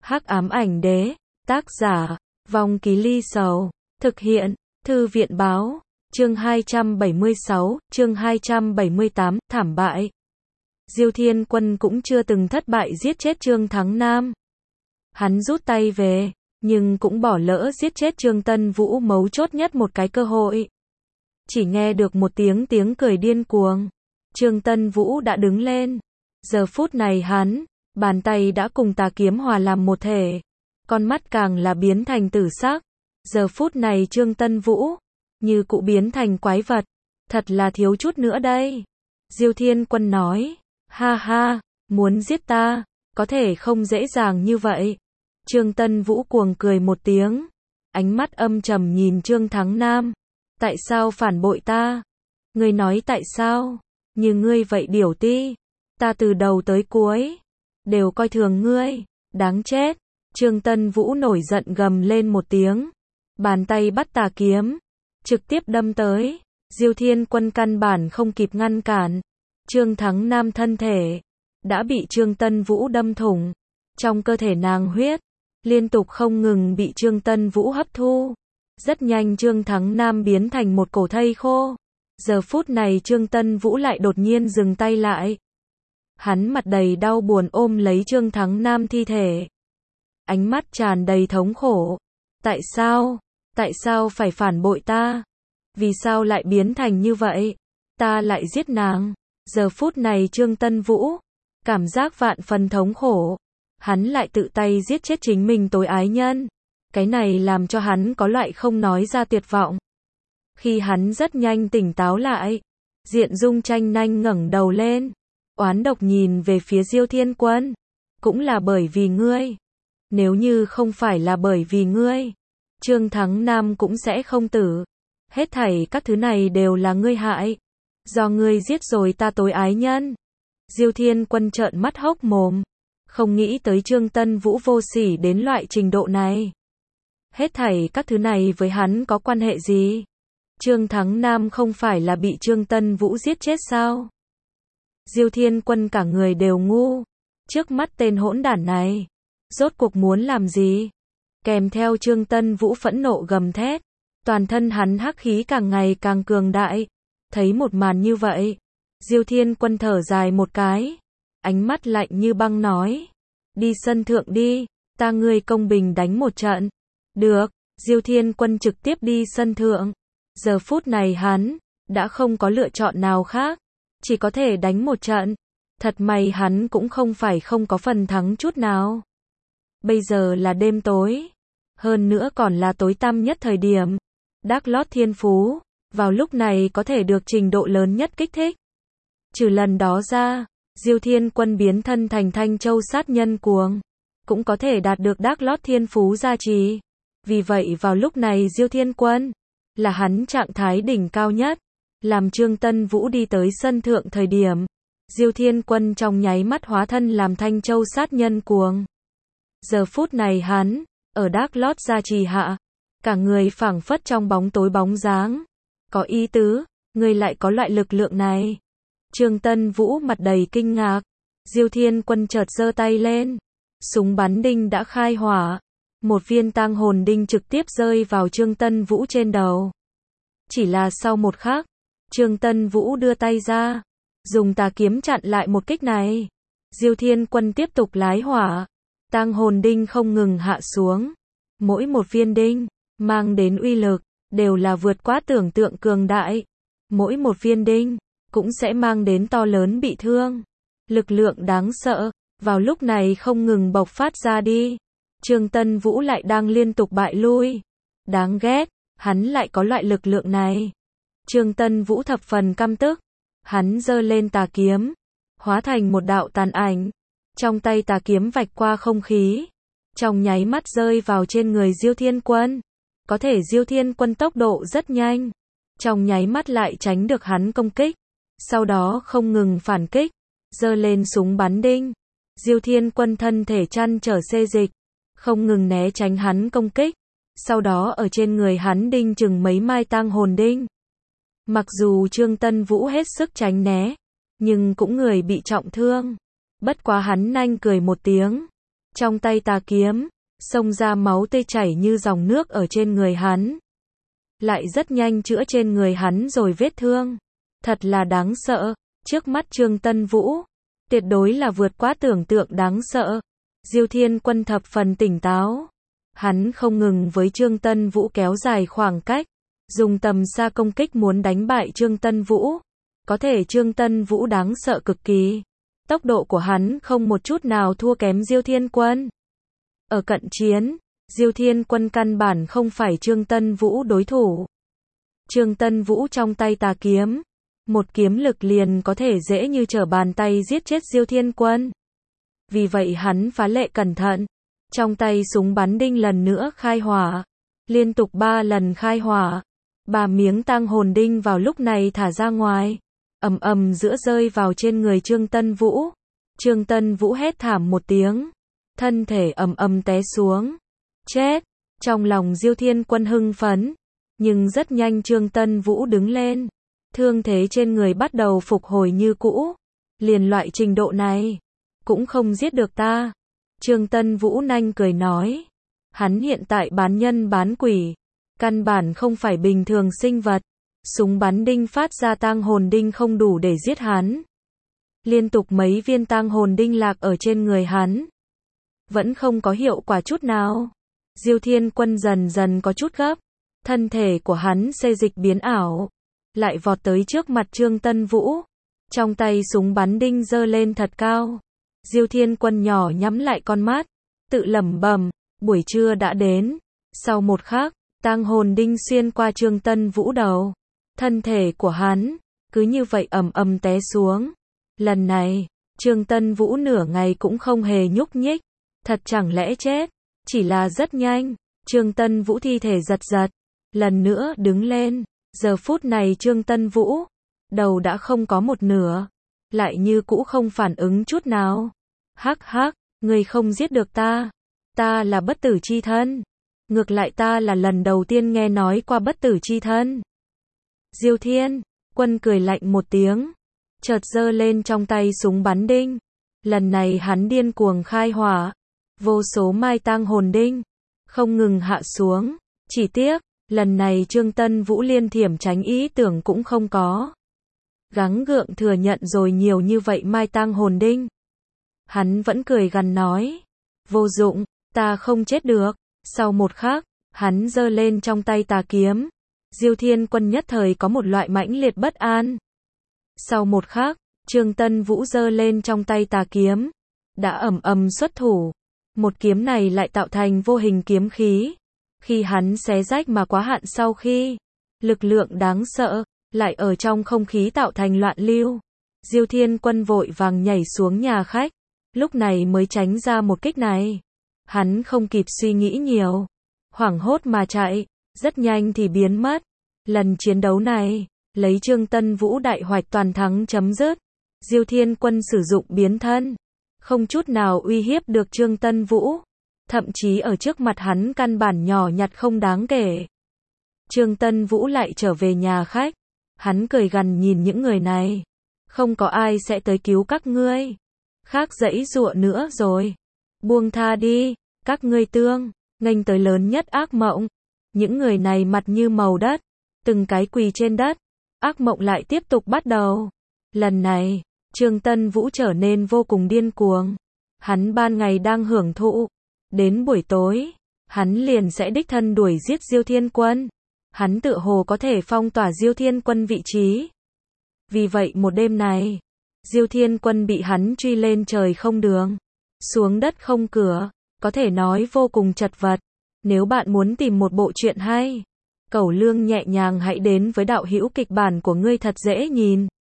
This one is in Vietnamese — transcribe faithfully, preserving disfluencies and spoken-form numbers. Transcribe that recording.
Hắc ám ảnh đế, tác giả, Vong Ký Ly Sầu, thực hiện, Thư viện báo, chương hai trăm bảy mươi sáu, chương hai trăm bảy mươi tám, thảm bại. Diêu Thiên Quân cũng chưa từng thất bại giết chết Trương Thắng Nam. Hắn rút tay về, nhưng cũng bỏ lỡ giết chết Trương Tân Vũ mấu chốt nhất một cái cơ hội. Chỉ nghe được một tiếng tiếng cười điên cuồng. Trương Tân Vũ đã đứng lên. Giờ phút này hắn, bàn tay đã cùng tà kiếm hòa làm một thể. Con mắt càng là biến thành tử sắc. Giờ phút này Trương Tân Vũ, như cụ biến thành quái vật. Thật là thiếu chút nữa đây. Diêu Thiên Quân nói, ha ha, muốn giết ta, có thể không dễ dàng như vậy. Trương Tân Vũ cuồng cười một tiếng. Ánh mắt âm trầm nhìn Trương Thắng Nam. Tại sao phản bội ta? Ngươi nói tại sao? Như ngươi vậy điểu ti. Ta từ đầu tới cuối đều coi thường ngươi. Đáng chết. Trương Tân Vũ nổi giận gầm lên một tiếng. Bàn tay bắt tà kiếm, trực tiếp đâm tới. Diêu Thiên Quân căn bản không kịp ngăn cản. Trương Thắng Nam thân thể đã bị Trương Tân Vũ đâm thủng. Trong cơ thể nàng huyết liên tục không ngừng bị Trương Tân Vũ hấp thu. Rất nhanh Trương Thắng Nam biến thành một cổ thây khô. Giờ phút này Trương Tân Vũ lại đột nhiên dừng tay lại. Hắn mặt đầy đau buồn ôm lấy Trương Thắng Nam thi thể. Ánh mắt tràn đầy thống khổ. Tại sao? Tại sao phải phản bội ta? Vì sao lại biến thành như vậy? Ta lại giết nàng. Giờ phút này Trương Tân Vũ cảm giác vạn phần thống khổ. Hắn lại tự tay giết chết chính mình tối ái nhân. Cái này làm cho hắn có loại không nói ra tuyệt vọng. Khi hắn rất nhanh tỉnh táo lại, Diện Dung Tranh nhanh ngẩng đầu lên, oán độc nhìn về phía Diêu Thiên Quân. Cũng là bởi vì ngươi. Nếu như không phải là bởi vì ngươi, Trương Thắng Nam cũng sẽ không tử. Hết thảy các thứ này đều là ngươi hại. Do ngươi giết rồi ta tối ái nhân. Diêu Thiên Quân trợn mắt hốc mồm. Không nghĩ tới Trương Tân Vũ vô sỉ đến loại trình độ này. Hết thảy các thứ này với hắn có quan hệ gì? Trương Thắng Nam không phải là bị Trương Tân Vũ giết chết sao? Diêu Thiên Quân cả người đều ngu. Trước mắt tên hỗn đản này, rốt cuộc muốn làm gì? Kèm theo Trương Tân Vũ phẫn nộ gầm thét. Toàn thân hắn hắc khí càng ngày càng cường đại. Thấy một màn như vậy, Diêu Thiên Quân thở dài một cái. Ánh mắt lạnh như băng nói. Đi sân thượng đi, ta ngươi công bình đánh một trận. Được, Diêu Thiên Quân trực tiếp đi sân thượng. Giờ phút này hắn đã không có lựa chọn nào khác, chỉ có thể đánh một trận. Thật may hắn cũng không phải không có phần thắng chút nào. Bây giờ là đêm tối, hơn nữa còn là tối tăm nhất thời điểm. Đác Lót Thiên Phú vào lúc này có thể được trình độ lớn nhất kích thích. Trừ lần đó ra, Diêu Thiên Quân biến thân thành Thanh Châu sát nhân cuồng, cũng có thể đạt được Đác Lót Thiên Phú gia trì. Vì vậy vào lúc này Diêu Thiên Quân là hắn trạng thái đỉnh cao nhất. Làm Trương Tân Vũ đi tới sân thượng thời điểm, Diêu Thiên Quân trong nháy mắt hóa thân làm Thanh Châu sát nhân cuồng. Giờ phút này hắn ở Đác Lót gia trì hạ, cả người phảng phất trong bóng tối bóng dáng. Có ý tứ, ngươi lại có loại lực lượng này. Trương Tân Vũ mặt đầy kinh ngạc. Diêu Thiên Quân chợt giơ tay lên, súng bắn đinh đã khai hỏa. Một viên tang hồn đinh trực tiếp rơi vào Trương Tân Vũ trên đầu. Chỉ là sau một khắc, Trương Tân Vũ đưa tay ra, dùng tà kiếm chặn lại một kích này. Diêu Thiên Quân tiếp tục lái hỏa. Tang hồn đinh không ngừng hạ xuống. Mỗi một viên đinh mang đến uy lực đều là vượt quá tưởng tượng cường đại. Mỗi một viên đinh cũng sẽ mang đến to lớn bị thương. Lực lượng đáng sợ vào lúc này không ngừng bộc phát ra đi. Trương Tân Vũ lại đang liên tục bại lui. Đáng ghét, hắn lại có loại lực lượng này. Trương Tân Vũ thập phần căm tức. Hắn giơ lên tà kiếm, hóa thành một đạo tàn ảnh. Trong tay tà kiếm vạch qua không khí, trong nháy mắt rơi vào trên người Diêu Thiên Quân. Có thể Diêu Thiên Quân tốc độ rất nhanh, trong nháy mắt lại tránh được hắn công kích. Sau đó không ngừng phản kích, giơ lên súng bắn đinh. Diêu Thiên Quân thân thể chăn trở xê dịch, không ngừng né tránh hắn công kích. Sau đó ở trên người hắn đinh chừng mấy mai tang hồn đinh. Mặc dù Trương Tân Vũ hết sức tránh né, nhưng cũng người bị trọng thương. Bất quá hắn nhanh cười một tiếng, Trong tay tà kiếm, xông ra máu tươi chảy như dòng nước ở trên người hắn. Lại rất nhanh chữa trên người hắn rồi vết thương. Thật là đáng sợ, trước mắt Trương Tân Vũ, tuyệt đối là vượt quá tưởng tượng đáng sợ. Diêu Thiên Quân thập phần tỉnh táo. Hắn không ngừng với Trương Tân Vũ kéo dài khoảng cách, dùng tầm xa công kích muốn đánh bại Trương Tân Vũ. Có thể Trương Tân Vũ đáng sợ cực kỳ. Tốc độ của hắn không một chút nào thua kém Diêu Thiên Quân. Ở cận chiến, Diêu Thiên Quân căn bản không phải Trương Tân Vũ đối thủ. Trương Tân Vũ trong tay tà kiếm, một kiếm lực liền có thể dễ như trở bàn tay giết chết Diêu Thiên Quân. Vì vậy hắn phá lệ cẩn thận, trong tay súng bắn đinh lần nữa khai hỏa, liên tục ba lần khai hỏa, ba miếng tang hồn đinh vào lúc này thả ra ngoài, ầm ầm giữa rơi vào trên người Trương Tân Vũ. Trương Tân Vũ hét thảm một tiếng, thân thể ầm ầm té xuống, chết. Trong lòng Diêu Thiên Quân hưng phấn, nhưng rất nhanh Trương Tân Vũ đứng lên, thương thế trên người bắt đầu phục hồi như cũ. Liền loại trình độ này, cũng không giết được ta. Trương Tân Vũ nanh cười nói, hắn hiện tại bán nhân bán quỷ, căn bản không phải bình thường sinh vật. Súng bắn đinh phát ra tang hồn đinh không đủ để giết hắn. Liên tục mấy viên tang hồn đinh lạc ở trên người hắn, vẫn không có hiệu quả chút nào. Diêu Thiên Quân dần dần có chút gấp, thân thể của hắn xê dịch biến ảo, lại vọt tới trước mặt Trương Tân Vũ, trong tay súng bắn đinh giơ lên thật cao. Diêu Thiên Quân nhỏ nhắm lại con mắt, tự lẩm bẩm, buổi trưa đã đến. Sau một khắc, tang hồn đinh xuyên qua Trương Tân Vũ đầu, thân thể của hắn cứ như vậy ầm ầm té xuống. Lần này, Trương Tân Vũ nửa ngày cũng không hề nhúc nhích, thật chẳng lẽ chết? Chỉ là rất nhanh, Trương Tân Vũ thi thể giật giật, lần nữa đứng lên. Giờ phút này Trương Tân Vũ, đầu đã không có một nửa, lại như cũ không phản ứng chút nào. Hắc hắc, ngươi không giết được ta, ta là bất tử chi thân. Ngược lại ta là lần đầu tiên nghe nói qua bất tử chi thân. Diêu Thiên Quân cười lạnh một tiếng, chợt giơ lên trong tay súng bắn đinh. Lần này hắn điên cuồng khai hỏa, vô số mai tang hồn đinh không ngừng hạ xuống. Chỉ tiếc, lần này Trương Tân Vũ liên thiểm tránh ý tưởng cũng không có. Gắng gượng thừa nhận rồi nhiều như vậy mai tang hồn đinh. Hắn vẫn cười gằn nói, vô dụng, ta không chết được. Sau một khắc, hắn giơ lên trong tay tà kiếm. Diêu Thiên Quân nhất thời có một loại mãnh liệt bất an. Sau một khắc, Trương Tân Vũ giơ lên trong tay tà kiếm, đã ầm ầm xuất thủ. Một kiếm này lại tạo thành vô hình kiếm khí. Khi hắn xé rách mà quá hạn sau khi, lực lượng đáng sợ, lại ở trong không khí tạo thành loạn lưu. Diêu Thiên Quân vội vàng nhảy xuống nhà khách, lúc này mới tránh ra một kích này. Hắn không kịp suy nghĩ nhiều, hoảng hốt mà chạy, rất nhanh thì biến mất. Lần chiến đấu này, lấy Trương Tân Vũ đại hoạch toàn thắng chấm dứt. Diêu Thiên Quân sử dụng biến thân, không chút nào uy hiếp được Trương Tân Vũ. Thậm chí ở trước mặt hắn căn bản nhỏ nhặt không đáng kể. Trương Tân Vũ lại trở về nhà khách. Hắn cười gằn nhìn những người này. Không có ai sẽ tới cứu các ngươi. Khác dãy dụa nữa rồi. Buông tha đi, các ngươi tương, nghênh tới lớn nhất ác mộng. Những người này mặt như màu đất, từng cái quỳ trên đất. Ác mộng lại tiếp tục bắt đầu. Lần này, Trương Tân Vũ trở nên vô cùng điên cuồng. Hắn ban ngày đang hưởng thụ, đến buổi tối, hắn liền sẽ đích thân đuổi giết Diêu Thiên Quân. Hắn tự hồ có thể phong tỏa Diêu Thiên Quân vị trí. Vì vậy một đêm này, Diêu Thiên Quân bị hắn truy lên trời không đường, xuống đất không cửa, có thể nói vô cùng chật vật. Nếu bạn muốn tìm một bộ truyện hay, cẩu lương nhẹ nhàng hãy đến với đạo hữu kịch bản của ngươi thật dễ nhìn.